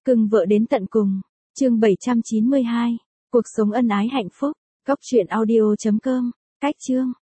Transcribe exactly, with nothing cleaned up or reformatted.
Cưng vợ đến tận cùng. Chương bảy trăm chín mươi hai. Cuộc sống ân ái hạnh phúc. Góc truyện audio chấm com. Cách chương.